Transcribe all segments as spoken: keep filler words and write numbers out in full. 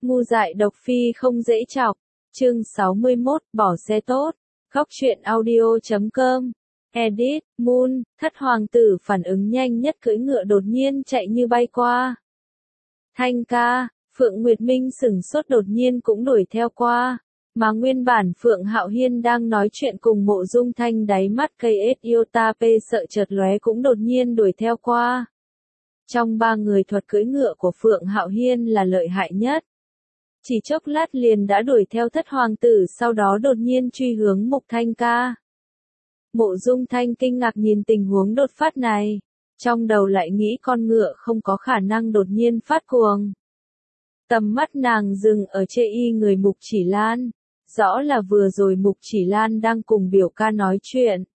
Ngu dại độc phi không dễ chọc. Chương sáu mươi mốt, bỏ xe tốt. Góc truyện audio chấm com. Edit, Moon, thất hoàng tử phản ứng nhanh nhất cưỡi ngựa đột nhiên chạy như bay qua. Thanh ca, Phượng Nguyệt Minh sửng sốt đột nhiên cũng đuổi theo qua. Mà nguyên bản Phượng Hạo Hiên đang nói chuyện cùng Mộ Dung Thanh đáy mắt cây ết iota p sợ chợt lóe cũng đột nhiên đuổi theo qua. Trong ba người thuật cưỡi ngựa của Phượng Hạo Hiên là lợi hại nhất. Chỉ chốc lát liền đã đuổi theo thất hoàng tử, sau đó đột nhiên truy hướng Mục Thanh ca. Mộ Dung Thanh kinh ngạc nhìn tình huống đột phát này, trong đầu lại nghĩ con ngựa không có khả năng đột nhiên phát cuồng. Tầm mắt nàng dừng ở trên y người Mục Chỉ Lan, rõ là vừa rồi Mục Chỉ Lan đang cùng biểu ca nói chuyện.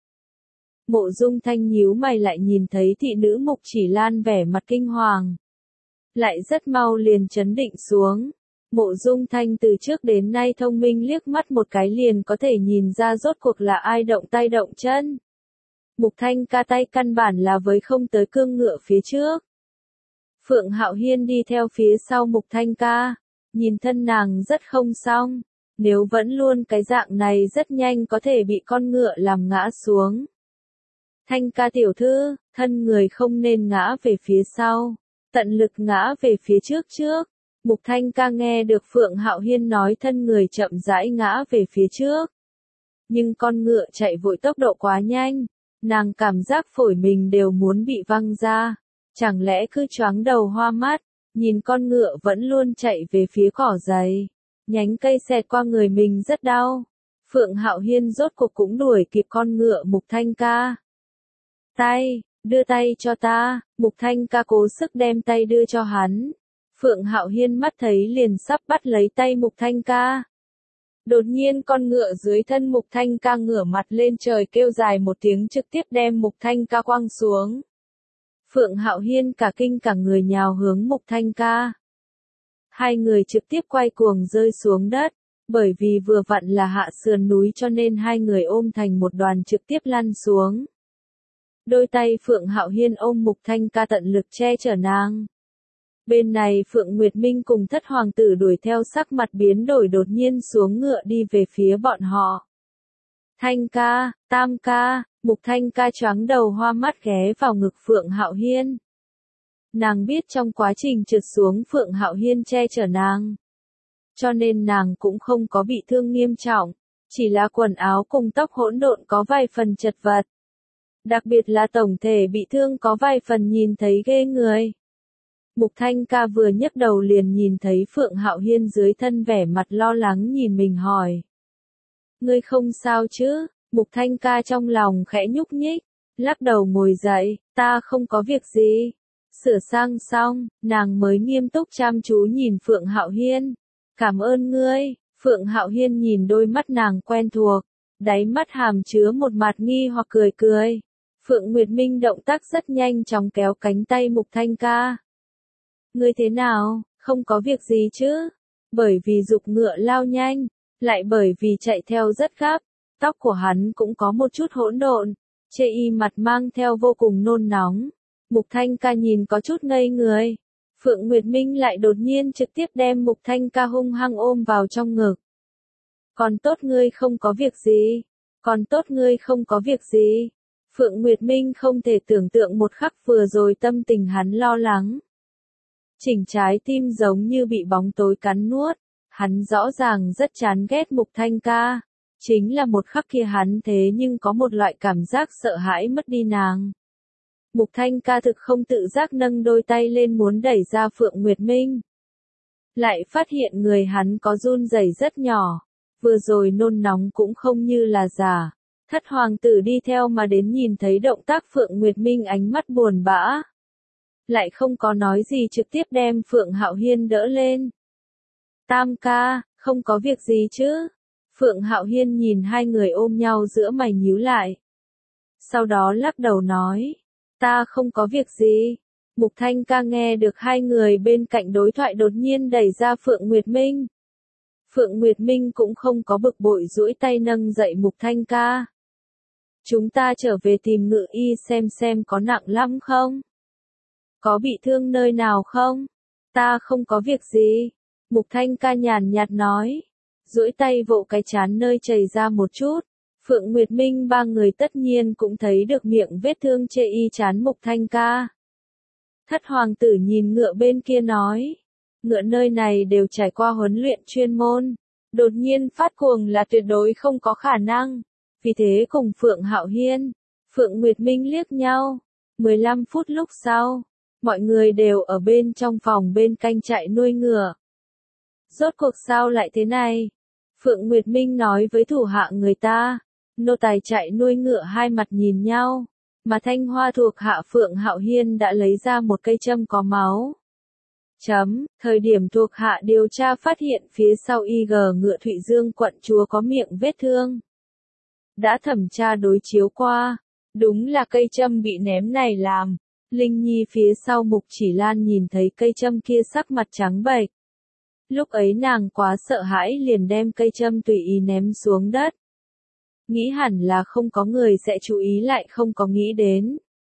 Mộ Dung Thanh nhíu mày lại nhìn thấy thị nữ Mục Chỉ Lan vẻ mặt kinh hoàng. Lại rất mau liền chấn định xuống. Mộ Dung Thanh từ trước đến nay thông minh liếc mắt một cái liền có thể nhìn ra rốt cuộc là ai động tay động chân. Mục Thanh ca tay căn bản là với không tới cương ngựa phía trước. Phượng Hạo Hiên đi theo phía sau Mục Thanh ca, nhìn thân nàng rất không xong, nếu vẫn luôn cái dạng này rất nhanh có thể bị con ngựa làm ngã xuống. Thanh ca tiểu thư, thân người không nên ngã về phía sau, tận lực ngã về phía trước trước. Mục Thanh ca nghe được Phượng Hạo Hiên nói thân người chậm rãi ngã về phía trước. Nhưng con ngựa chạy vội tốc độ quá nhanh, nàng cảm giác phổi mình đều muốn bị văng ra. Chẳng lẽ cứ choáng đầu hoa mắt, nhìn con ngựa vẫn luôn chạy về phía cỏ dày. Nhánh cây xẹt qua người mình rất đau. Phượng Hạo Hiên rốt cuộc cũng đuổi kịp con ngựa Mục Thanh ca. Tay, đưa tay cho ta, Mục Thanh ca cố sức đem tay đưa cho hắn. Phượng Hạo Hiên mắt thấy liền sắp bắt lấy tay Mục Thanh ca. Đột nhiên con ngựa dưới thân Mục Thanh ca ngửa mặt lên trời kêu dài một tiếng trực tiếp đem Mục Thanh ca quăng xuống. Phượng Hạo Hiên cả kinh cả người nhào hướng Mục Thanh ca. Hai người trực tiếp quay cuồng rơi xuống đất, bởi vì vừa vặn là hạ sườn núi cho nên hai người ôm thành một đoàn trực tiếp lăn xuống. Đôi tay Phượng Hạo Hiên ôm Mục Thanh ca tận lực che chở nàng. Bên này Phượng Nguyệt Minh cùng thất hoàng tử đuổi theo sắc mặt biến đổi đột nhiên xuống ngựa đi về phía bọn họ. Thanh ca, Tam ca, Mục Thanh ca choáng đầu hoa mắt ghé vào ngực Phượng Hạo Hiên. Nàng biết trong quá trình trượt xuống Phượng Hạo Hiên che chở nàng. Cho nên nàng cũng không có bị thương nghiêm trọng, chỉ là quần áo cùng tóc hỗn độn có vài phần chật vật. Đặc biệt là tổng thể bị thương có vài phần nhìn thấy ghê người. Mục Thanh ca vừa nhấc đầu liền nhìn thấy Phượng Hạo Hiên dưới thân vẻ mặt lo lắng nhìn mình hỏi. Ngươi không sao chứ? Mục Thanh ca trong lòng khẽ nhúc nhích, lắc đầu ngồi dậy, ta không có việc gì. Sửa sang xong, nàng mới nghiêm túc chăm chú nhìn Phượng Hạo Hiên. Cảm ơn ngươi. Phượng Hạo Hiên nhìn đôi mắt nàng quen thuộc, đáy mắt hàm chứa một mặt nghi hoặc cười cười. Phượng Nguyệt Minh động tác rất nhanh chóng kéo cánh tay Mục Thanh ca. Ngươi thế nào, không có việc gì chứ? Bởi vì giục ngựa lao nhanh, lại bởi vì chạy theo rất gấp, tóc của hắn cũng có một chút hỗn độn, chê y mặt mang theo vô cùng nôn nóng. Mục Thanh ca nhìn có chút ngây người. Phượng Nguyệt Minh lại đột nhiên trực tiếp đem Mục Thanh ca hung hăng ôm vào trong ngực. Còn tốt ngươi không có việc gì, còn tốt ngươi không có việc gì. Phượng Nguyệt Minh không thể tưởng tượng một khắc vừa rồi tâm tình hắn lo lắng. Chỉnh trái tim giống như bị bóng tối cắn nuốt, hắn rõ ràng rất chán ghét Mục Thanh ca, chính là một khắc kia hắn thế nhưng có một loại cảm giác sợ hãi mất đi nàng. Mục Thanh ca thực không tự giác nâng đôi tay lên muốn đẩy ra Phượng Nguyệt Minh. Lại phát hiện người hắn có run rẩy rất nhỏ, vừa rồi nôn nóng cũng không như là giả. Thất hoàng tử đi theo mà đến nhìn thấy động tác Phượng Nguyệt Minh ánh mắt buồn bã. Lại không có nói gì trực tiếp đem Phượng Hạo Hiên đỡ lên. Tam ca, không có việc gì chứ? Phượng Hạo Hiên nhìn hai người ôm nhau giữa mày nhíu lại. Sau đó lắc đầu nói, ta không có việc gì. Mục Thanh ca nghe được hai người bên cạnh đối thoại đột nhiên đẩy ra Phượng Nguyệt Minh. Phượng Nguyệt Minh cũng không có bực bội duỗi tay nâng dậy Mục Thanh ca. Chúng ta trở về tìm ngự y xem xem có nặng lắm không? Có bị thương nơi nào không? Ta không có việc gì. Mục Thanh ca nhàn nhạt nói, duỗi tay vỗ cái trán nơi chảy ra một chút. Phượng Nguyệt Minh ba người tất nhiên cũng thấy được miệng vết thương chê y trán Mục Thanh ca. Thất hoàng tử nhìn ngựa bên kia nói, ngựa nơi này đều trải qua huấn luyện chuyên môn, đột nhiên phát cuồng là tuyệt đối không có khả năng. Vì thế cùng Phượng Hạo Hiên, Phượng Nguyệt Minh liếc nhau. mười lăm phút lúc sau, mọi người đều ở bên trong phòng bên canh trại nuôi ngựa. Rốt cuộc sao lại thế này? Phượng Nguyệt Minh nói với thủ hạ người ta. Nô tài trại nuôi ngựa hai mặt nhìn nhau, mà Thanh Hoa thuộc hạ Phượng Hạo Hiên đã lấy ra một cây châm có máu. Chấm, thời điểm thuộc hạ điều tra phát hiện phía sau y giê ngựa Thụy Dương quận chúa có miệng vết thương. Đã thẩm tra đối chiếu qua, đúng là cây châm bị ném này làm. Linh Nhi phía sau Mục Chỉ Lan nhìn thấy cây châm kia sắc mặt trắng bệch. Lúc ấy nàng quá sợ hãi liền đem cây châm tùy ý ném xuống đất. Nghĩ hẳn là không có người sẽ chú ý lại không có nghĩ đến.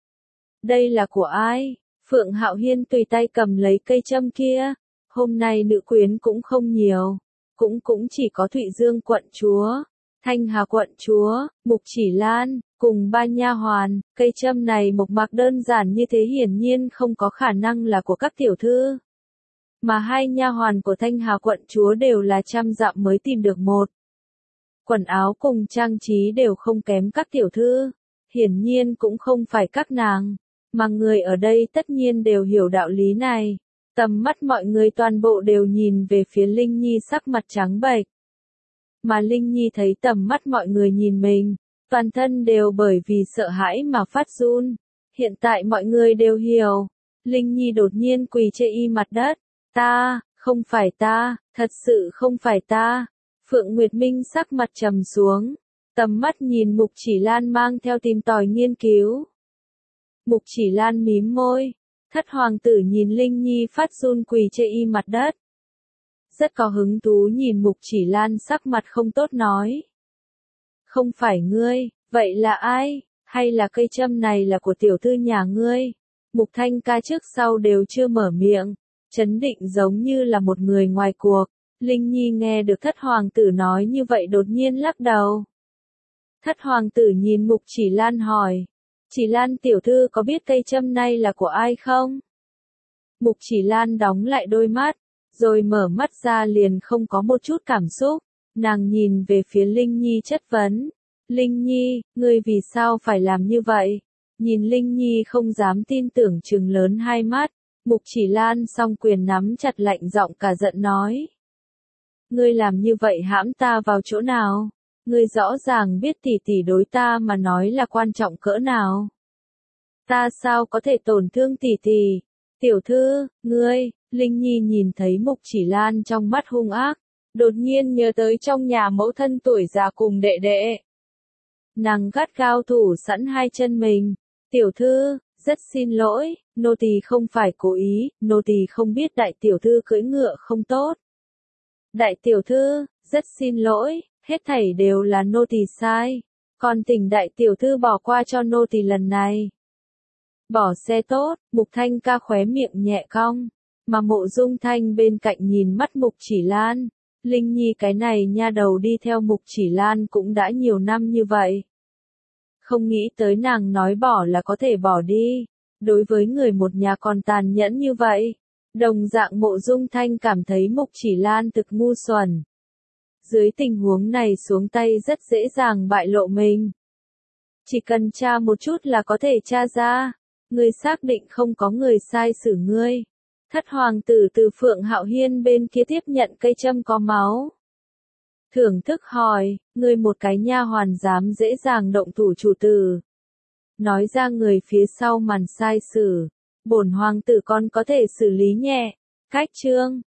Đây là của ai? Phượng Hạo Hiên tùy tay cầm lấy cây châm kia. Hôm nay nữ quyến cũng không nhiều. Cũng cũng chỉ có Thụy Dương quận chúa, Thanh Hà quận chúa, Mục Chỉ Lan, cùng ba nha hoàn. Cây châm này mộc mạc đơn giản như thế hiển nhiên không có khả năng là của các tiểu thư. Mà hai nha hoàn của Thanh Hà quận chúa đều là trăm dặm mới tìm được một. Quần áo cùng trang trí đều không kém các tiểu thư, hiển nhiên cũng không phải các nàng, mà người ở đây tất nhiên đều hiểu đạo lý này. Tầm mắt mọi người toàn bộ đều nhìn về phía Linh Nhi sắc mặt trắng bệch. Mà Linh Nhi thấy tầm mắt mọi người nhìn mình, toàn thân đều bởi vì sợ hãi mà phát run. Hiện tại mọi người đều hiểu. Linh Nhi đột nhiên quỳ trên y mặt đất. Ta, không phải ta, thật sự không phải ta. Phượng Nguyệt Minh sắc mặt trầm xuống, tầm mắt nhìn Mục Chỉ Lan mang theo tìm tòi nghiên cứu. Mục Chỉ Lan mím môi, thất hoàng tử nhìn Linh Nhi phát run quỳ trên y mặt đất. Rất có hứng thú nhìn Mục Chỉ Lan sắc mặt không tốt nói. Không phải ngươi, vậy là ai, hay là cây châm này là của tiểu thư nhà ngươi? Mục Thanh ca trước sau đều chưa mở miệng, trấn định giống như là một người ngoài cuộc. Linh Nhi nghe được thất hoàng tử nói như vậy đột nhiên lắc đầu. Thất hoàng tử nhìn Mục Chỉ Lan hỏi. Chỉ Lan tiểu thư có biết cây châm này là của ai không? Mục Chỉ Lan đóng lại đôi mắt, rồi mở mắt ra liền không có một chút cảm xúc. Nàng nhìn về phía Linh Nhi chất vấn. Linh Nhi, ngươi vì sao phải làm như vậy? Nhìn Linh Nhi không dám tin tưởng trừng lớn hai mắt. Mục Chỉ Lan song quyền nắm chặt lạnh giọng cả giận nói. Ngươi làm như vậy hãm ta vào chỗ nào? Ngươi rõ ràng biết tỷ tỷ đối ta mà nói là quan trọng cỡ nào. Ta sao có thể tổn thương tỷ tỷ? Tiểu thư, ngươi, Linh Nhi nhìn thấy Mục Chỉ Lan trong mắt hung ác, đột nhiên nhớ tới trong nhà mẫu thân tuổi già cùng đệ đệ. Nàng gắt gao thủ sẵn hai chân mình. Tiểu thư, rất xin lỗi, nô tỳ không phải cố ý, nô tỳ không biết đại tiểu thư cưỡi ngựa không tốt. Đại tiểu thư, rất xin lỗi, hết thảy đều là nô tỳ sai. Còn thỉnh đại tiểu thư bỏ qua cho nô tỳ lần này. Bỏ xe tốt, Mục Thanh ca khóe miệng nhẹ cong, mà Mộ Dung Thanh bên cạnh nhìn mắt Mục Chỉ Lan. Linh Nhi cái này nha đầu đi theo Mục Chỉ Lan cũng đã nhiều năm như vậy. Không nghĩ tới nàng nói bỏ là có thể bỏ đi. Đối với người một nhà còn tàn nhẫn như vậy. Đồng dạng Mộ Dung Thanh cảm thấy Mục Chỉ Lan thực ngu xuẩn. Dưới tình huống này xuống tay rất dễ dàng bại lộ mình. Chỉ cần tra một chút là có thể tra ra. Ngươi xác định không có người sai xử ngươi. Thất hoàng tử từ Phượng Hạo Hiên bên kia tiếp nhận cây châm có máu. Thưởng thức hỏi, ngươi một cái nha hoàn dám dễ dàng động thủ chủ tử. Nói ra người phía sau màn sai xử. Bổn hoàng tử con có thể xử lý nhẹ. Cách chương